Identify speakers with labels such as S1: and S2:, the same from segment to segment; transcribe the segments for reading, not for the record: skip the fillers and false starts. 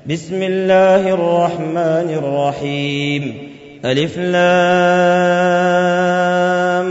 S1: بسم الله الرحمن الرحيم. ألف لام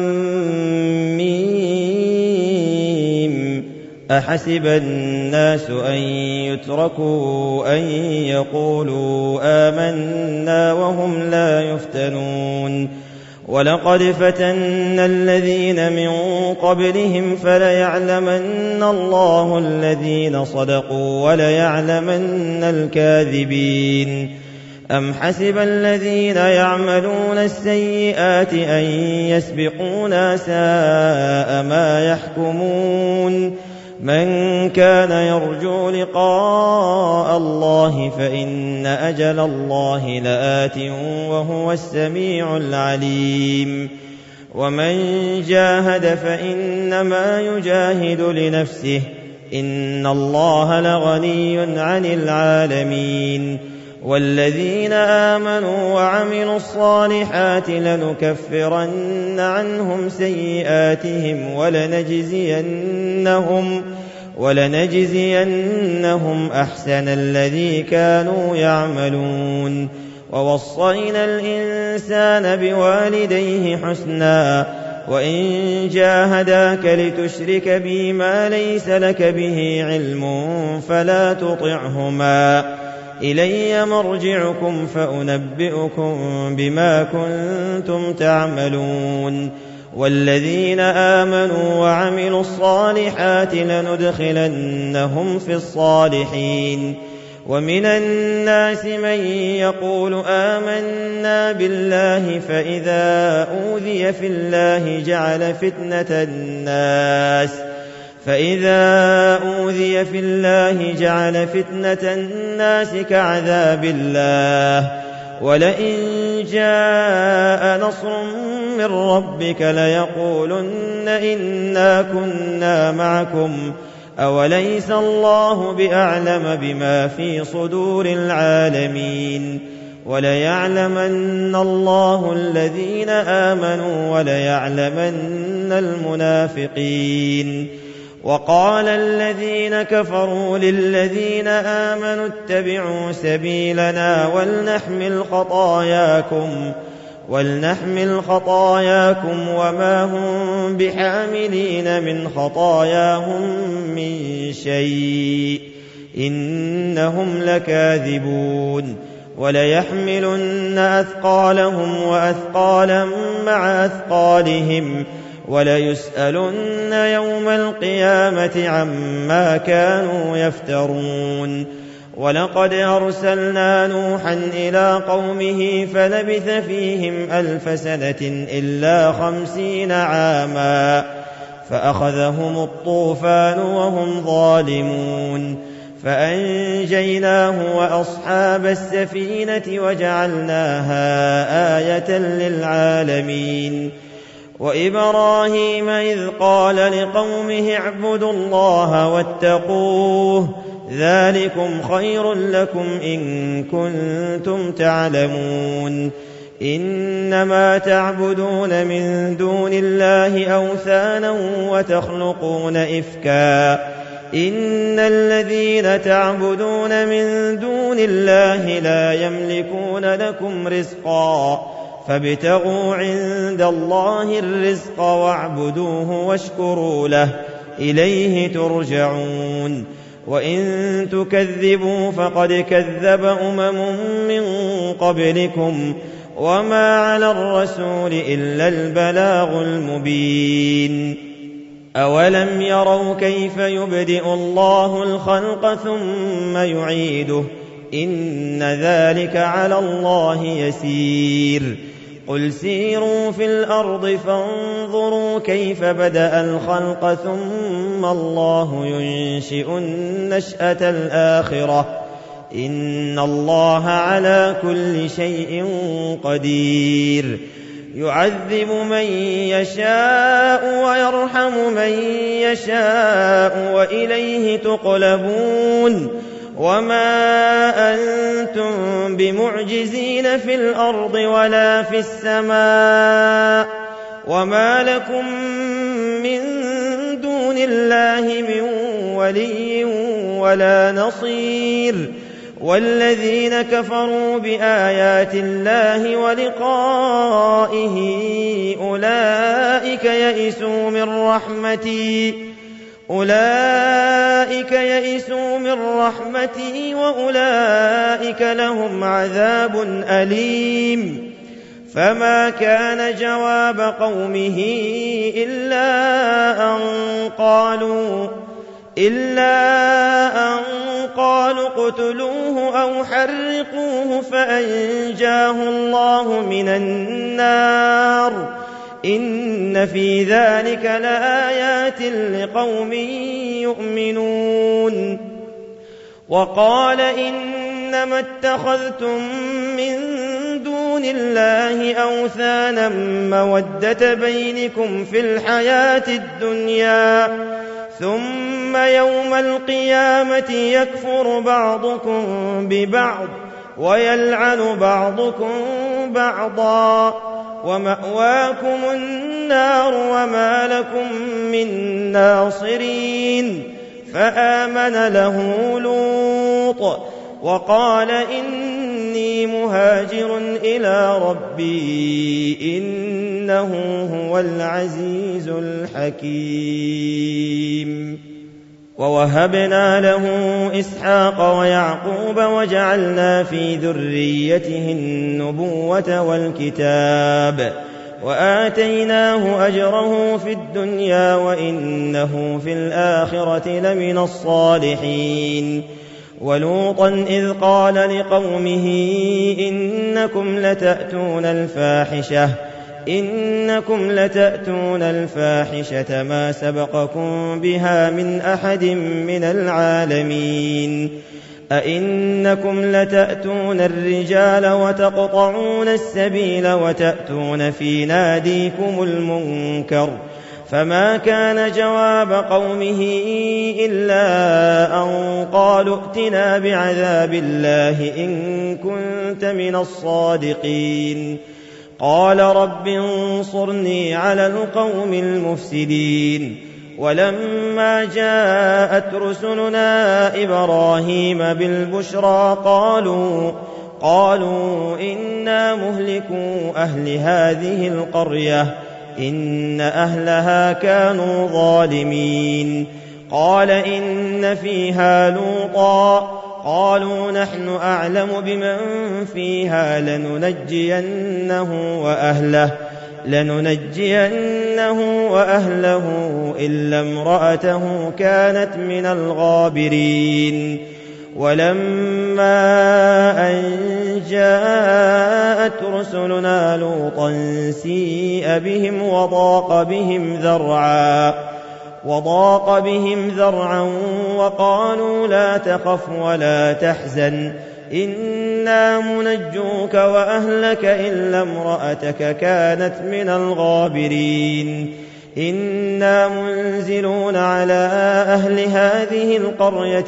S1: ميم. أحسب الناس أن يتركوا أن يقولوا آمنا وهم لا يفتنون ولقد فتنا الذين من قبلهم فليعلمن الله الذين صدقوا وليعلمن الكاذبين. أم حسب الذين يعملون السيئات أن يسبقونا ساء ما يحكمون. من كان يرجو لقاء الله فإن أجل الله لآت وهو السميع العليم. ومن جاهد فإنما يجاهد لنفسه إن الله لغني عن العالمين. والذين آمنوا وعملوا الصالحات لنكفرن عنهم سيئاتهم ولنجزينهم أحسن الذي كانوا يعملون. ووصينا الإنسان بوالديه حسنا وإن جاهداك لتشرك بي ما ليس لك به علم فلا تطعهما إلي مرجعكم فأنبئكم بما كنتم تعملون. والذين آمنوا وعملوا الصالحات لندخلنهم في الصالحين. ومن الناس من يقول آمنا بالله فإذا أوذي في الله جعل فتنة الناس كعذاب الله. ولئن جاء نصر من ربك ليقولن إنا كنا معكم أوليس الله بأعلم بما في صدور العالمين. وليعلمن الله الذين آمنوا وليعلمن المنافقين. وقال الذين كفروا للذين آمنوا اتبعوا سبيلنا ولنحمل خطاياكم وما هم بحاملين من خطاياهم من شيء إنهم لكاذبون. وليحملن أثقالهم وأثقالا مع أثقالهم وليسألن يوم القيامة عما كانوا يفترون. ولقد أرسلنا نوحا إلى قومه فلبث فيهم 1000 سنة إلا 50 عاما فأخذهم الطوفان وهم ظالمون فأنجيناه وأصحاب السفينة وجعلناها آية للعالمين. وإبراهيم إذ قال لقومه اعبدوا الله واتقوه ذلكم خير لكم إن كنتم تعلمون. إنما تعبدون من دون الله أوثانا وتخلقون إفكا إن الذين تعبدون من دون الله لا يملكون لكم رزقا فابتغوا عند الله الرزق واعبدوه واشكروا له إليه ترجعون. وإن تكذبوا فقد كذب من قبلكم وما على الرسول إلا البلاغ المبين. أولم يروا كيف يبدئ الله الخلق ثم يعيده إن ذلك على الله يسير. قل سيروا في الأرض فانظروا كيف بدأ الخلق ثم الله ينشئ النشأة الآخرة إن الله على كل شيء قدير. يعذب من يشاء ويرحم من يشاء وإليه تقلبون. وما أنتم بمعجزين في الأرض ولا في السماء وما لكم من دون الله من ولي ولا نصير. والذين كفروا بآيات الله ولقائه أولئك يئسوا من رحمتي وأولئك لهم عذاب أليم. فما كان جواب قومه إلا أن قالوا اقتلوه أو حرقوه فأنجاه الله من النار. إن في ذلك لآيات لقوم يؤمنون. وقال إنما اتخذتم من دون الله أوثانا مودة بينكم في الحياة الدنيا ثم يوم القيامة يكفر بعضكم ببعض ويلعن بعضكم بعضا ومأواكم النار وما لكم من ناصرين. فآمن له لوط وقال إني مهاجر إلى ربي إنه هو العزيز الحكيم. ووهبنا له إسحاق ويعقوب وجعلنا في ذريته النبوة والكتاب وآتيناه أجره في الدنيا وإنه في الآخرة لمن الصالحين. ولوطا إذ قال لقومه إنكم لتأتون الفاحشة ما سبقكم بها من أحد من العالمين. أئنكم لتأتون الرجال وتقطعون السبيل وتأتون في ناديكم المنكر. فما كان جواب قومه إلا أن قالوا ائتنا بعذاب الله إن كنت من الصادقين. قال رب انصرني على القوم المفسدين. ولما جاءت رسلنا إبراهيم بالبشرى قالوا إنا مهلكو أهل هذه القرية إن أهلها كانوا ظالمين. قال إن فيها لوطا قالوا نحن أعلم بمن فيها لننجينه وأهله إلا امرأته كانت من الغابرين. ولما أن جاءت رسلنا لوطا سيء بهم وضاق بهم ذرعا وقالوا لا تخف ولا تحزن إنا منجوك وأهلك إلا امرأتك كانت من الغابرين. إنا منزلون على أهل هذه القرية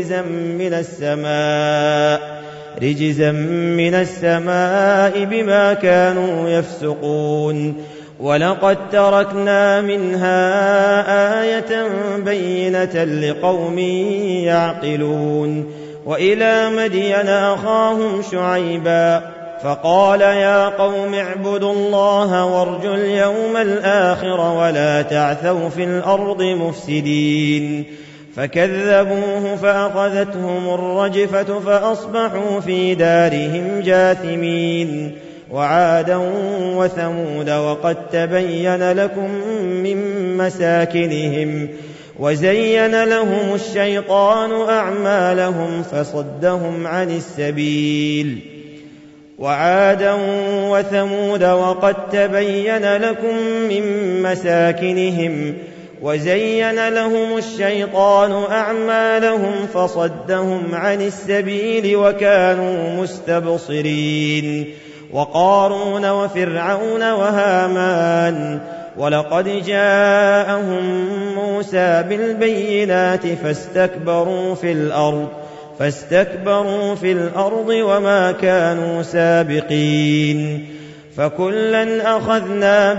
S1: رجزا من السماء بما كانوا يفسقون. ولقد تركنا منها آية بينة لقوم يعقلون. وإلى مدين أخاهم شعيبا فقال يا قوم اعبدوا الله وارجوا اليوم الآخر ولا تعثوا في الأرض مفسدين. فكذبوه فأخذتهم الرجفة فأصبحوا في دارهم جاثمين. وعادا وثمود وقد تبين لكم من مساكنهم وزين لهم الشيطان أعمالهم فصدهم عن السبيل. وعادا وثمود وقد تبين لكم من مساكنهم وزين لهم الشيطان أعمالهم فصدهم عن السبيل وكانوا مستبصرين. وقارون وفرعون وهامان ولقد جاءهم موسى بالبينات فاستكبروا في الأرض وما كانوا سابقين. فكلا أخذنا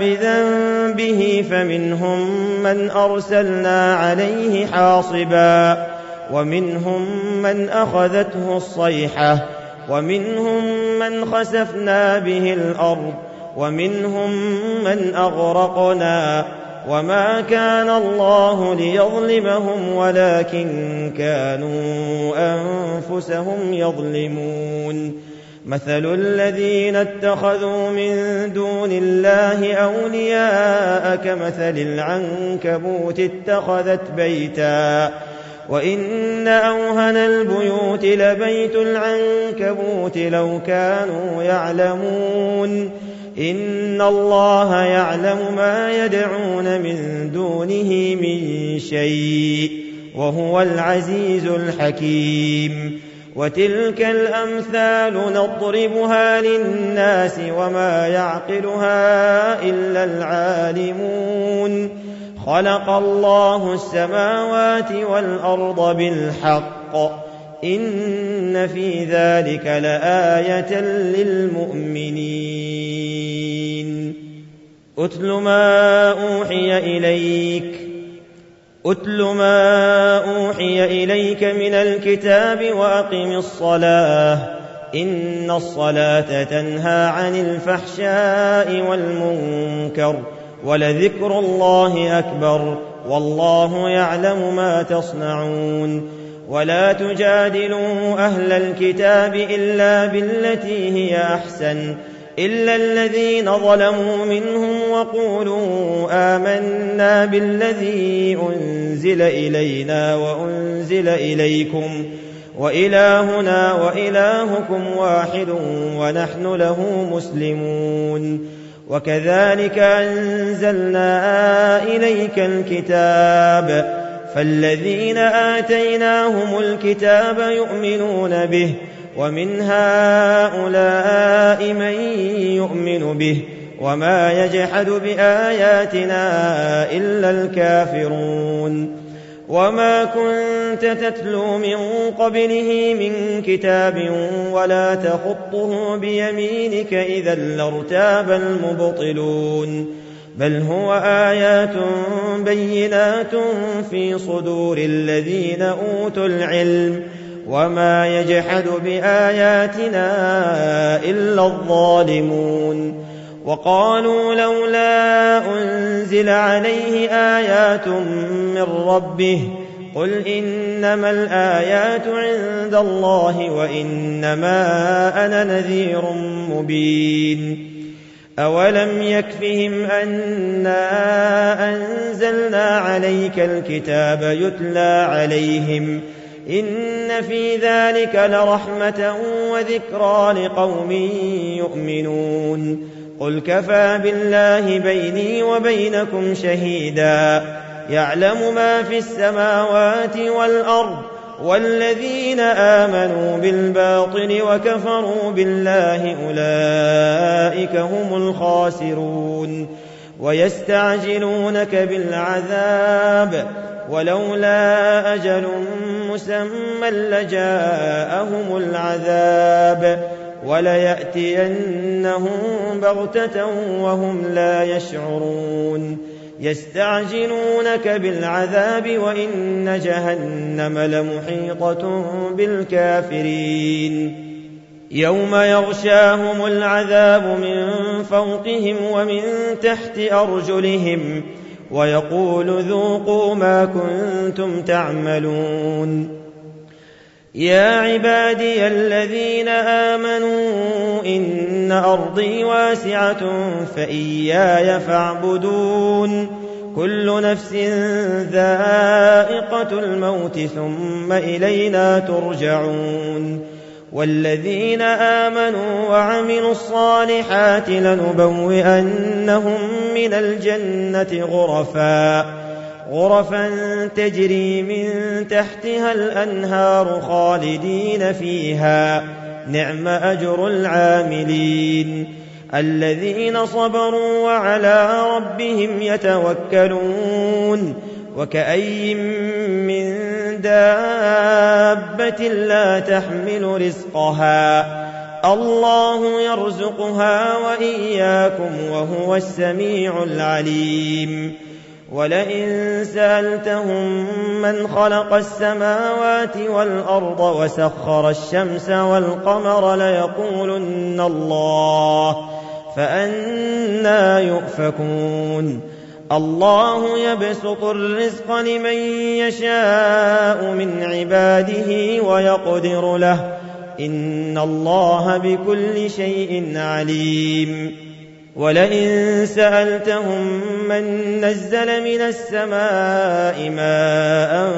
S1: بذنبه فمنهم من أرسلنا عليه حاصبا ومنهم من أخذته الصيحة ومنهم من خسفنا به الأرض ومنهم من أغرقنا وما كان الله ليظلمهم ولكن كانوا أنفسهم يظلمون مثل الذين اتخذوا من دون الله أولياء كمثل العنكبوت اتخذت بيتا وإن أوهن البيوت لبيت العنكبوت لو كانوا يعلمون إن الله يعلم ما يدعون من دونه من شيء وهو العزيز الحكيم وتلك الأمثال نضربها للناس وما يعقلها إلا العالمون خلق الله السماوات والأرض بالحق إن في ذلك لآية للمؤمنين أتل ما أوحي إليك من الكتاب وأقم الصلاة إن الصلاة تنهى عن الفحشاء والمنكر ولذكر الله أكبر والله يعلم ما تصنعون ولا تجادلوا أهل الكتاب إلا بالتي هي أحسن إلا الذين ظلموا منهم وقولوا آمنا بالذي أنزل إلينا وأنزل إليكم وإلهنا وإلهكم واحد ونحن له مسلمون وكذلك أنزلنا إليك الكتاب فالذين آتيناهم الكتاب يؤمنون به ومن هؤلاء من يؤمن به وما يجحد بآياتنا إلا الكافرون وما كنت تتلو من قبله من كتاب ولا تخطه بيمينك إذا لارتاب المبطلون بل هو آيات بينات في صدور الذين أوتوا العلم وما يجحد بآياتنا إلا الظالمون وقالوا لولا أنزل عليه آيات من ربه قل إنما الآيات عند الله وإنما أنا نذير مبين أولم يكفهم أنا أنزلنا عليك الكتاب يتلى عليهم إن في ذلك لرحمة وذكرى لقوم يؤمنون قل كفى بالله بيني وبينكم شهيدا يعلم ما في السماوات والأرض والذين آمنوا بالباطل وكفروا بالله أولئك هم الخاسرون ويستعجلونك بالعذاب ولولا أجل مسمى لجاءهم العذاب وليأتينهم بغتة وهم لا يشعرون يستعجلونك بالعذاب وإن جهنم لمحيطة بالكافرين يوم يغشاهم العذاب من فوقهم ومن تحت أرجلهم ويقول ذوقوا ما كنتم تعملون يا عبادي الذين آمنوا إن أرضي واسعة فإياي فاعبدون كل نفس ذائقة الموت ثم إلينا ترجعون والذين آمنوا وعملوا الصالحات لنبوئنهم من الجنة غرفا تجري من تحتها الأنهار خالدين فيها نعم أجر العاملين الذين صبروا وعلى ربهم يتوكلون وكأي من دابة لا تحمل رزقها الله يرزقها وإياكم وهو السميع العليم ولئن سألتهم من خلق السماوات والأرض وسخر الشمس والقمر ليقولن الله فأنى يؤفكون الله يبسط الرزق لمن يشاء من عباده ويقدر له إن الله بكل شيء عليم ولئن سألتهم من نزل من السماء ماء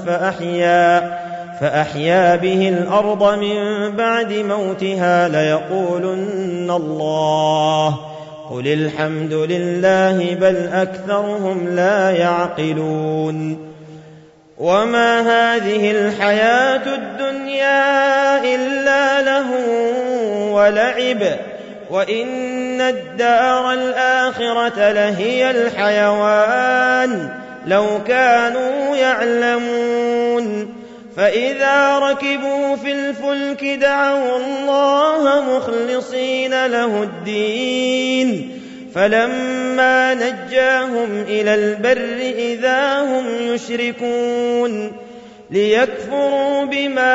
S1: فأحيا به الأرض من بعد موتها ليقولن الله قل الحمد لله بل أكثرهم لا يعقلون وما هذه الحياة الدنيا إلا لهو ولعب وإن الدار الآخرة لهي الحيوان لو كانوا يعلمون فإذا ركبوا في الفلك دعوا الله مخلصين له الدين فلما نجاهم إلى البر إذا هم يشركون ليكفروا بما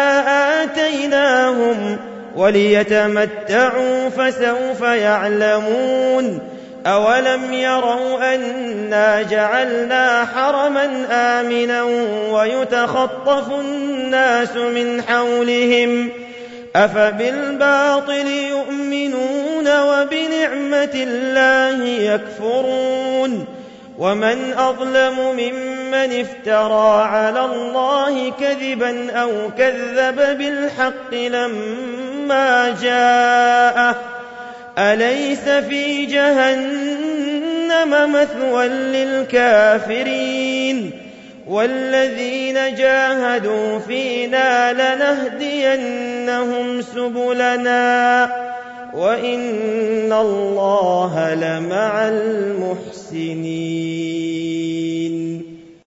S1: آتيناهم وليتمتعوا فسوف يعلمون أولم يروا أنا جعلنا حرما آمنا ويتخطف الناس من حولهم أفبالباطل يؤمنون وبنعمة الله يكفرون ومن أظلم ممن افترى على الله كذبا أو كذب بالحق لما جاءه أليس في جهنم مثوى للكافرين والذين جاهدوا فينا لنهدينهم سبلنا وإن الله لمع المحسنين